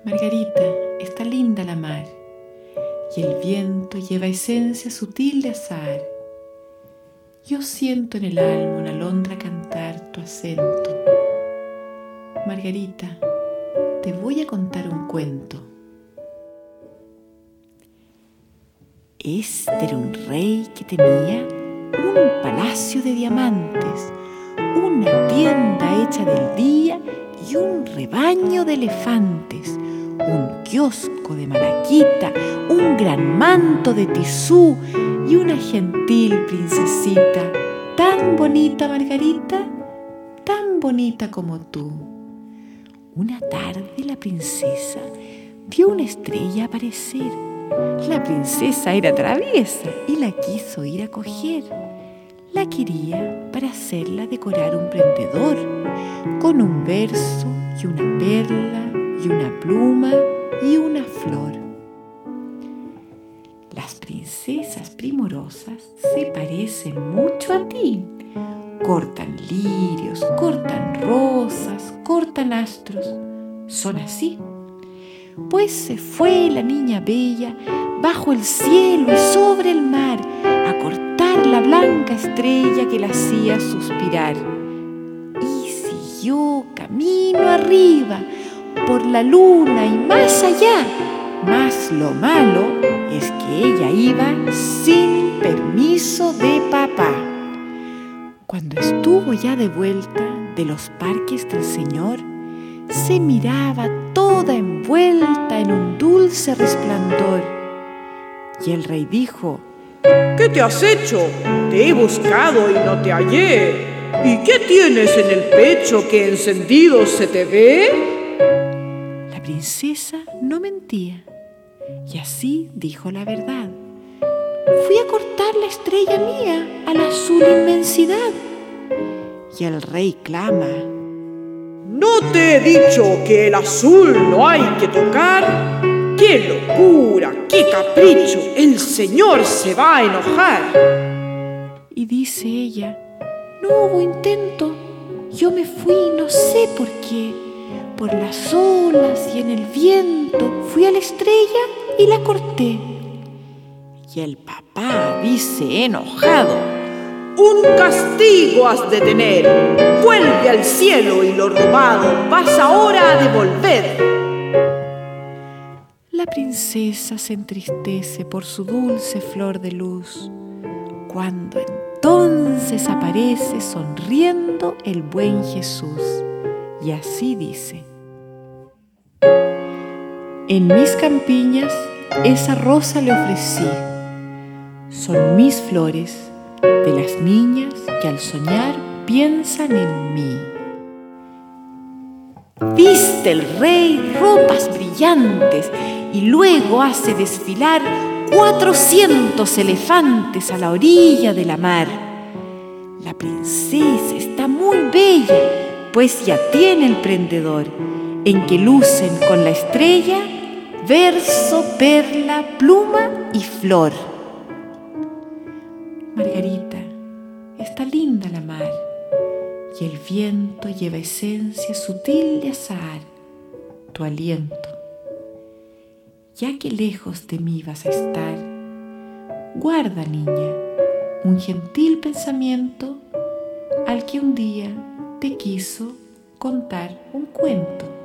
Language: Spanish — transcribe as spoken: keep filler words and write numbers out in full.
Margarita, está linda la mar, y el viento lleva esencia sutil de azahar. Yo siento en el alma una alondra cantar tu acento. Margarita, te voy a contar un cuento. Este era un rey que tenía un palacio de diamantes, una tienda hecha del día y un rebaño de elefantes, un kiosco de malaquita, un gran manto de tisú y una gentil princesita, tan bonita, Margarita, tan bonita como tú. Una tarde la princesa vio una estrella aparecer. La princesa era traviesa y la quiso ir a coger. La quería para hacerla decorar un prendedor, con un verso y una perla y una pluma y una flor. Las princesas primorosas se parecen mucho a ti. Cortan lirios, cortan rosas, cortan astros. Son así. Pues se fue la niña bella bajo el cielo y sobre el mar a cortar la blanca estrella que la hacía suspirar. Y siguió camino arriba por la luna y más allá. Mas lo malo es que ella iba sin permiso de papá. Cuando estuvo ya de vuelta de los parques del Señor, se miraba toda envuelta en un dulce resplandor. Y el rey dijo: ¿Qué te has hecho? Te he buscado y no te hallé. ¿Y qué tienes en el pecho que encendido se te ve? La princesa no mentía, y así dijo la verdad. Fui a cortar la estrella mía a la azul inmensidad. Y el rey clama: ¿No te he dicho que el azul no hay que tocar? ¡Qué locura! ¡Qué capricho! ¡El señor se va a enojar! Y dice ella: no hubo intento. Yo me fui, no sé por qué. Por las olas y en el viento fui a la estrella y la corté. Y el papá dice enojado: un castigo has de tener. Vuelve al cielo y lo robado vas ahora a devolver. La princesa se entristece por su dulce flor de luz, cuando entonces aparece sonriendo el buen Jesús, y así dice: en mis campiñas esa rosa le ofrecí. Son mis flores de las niñas que al soñar piensan en mí. Viste el rey ropas brillantes y luego hace desfilar cuatrocientos elefantes a la orilla de la mar. La princesa está muy bella, pues ya tiene el prendedor, en que lucen con la estrella verso, perla, pluma y flor. Margarita, está linda la mar, y el viento lleva esencia sutil de azahar, tu aliento. Ya que lejos de mí vas a estar, guarda, niña, un gentil pensamiento al que un día te quiso contar un cuento.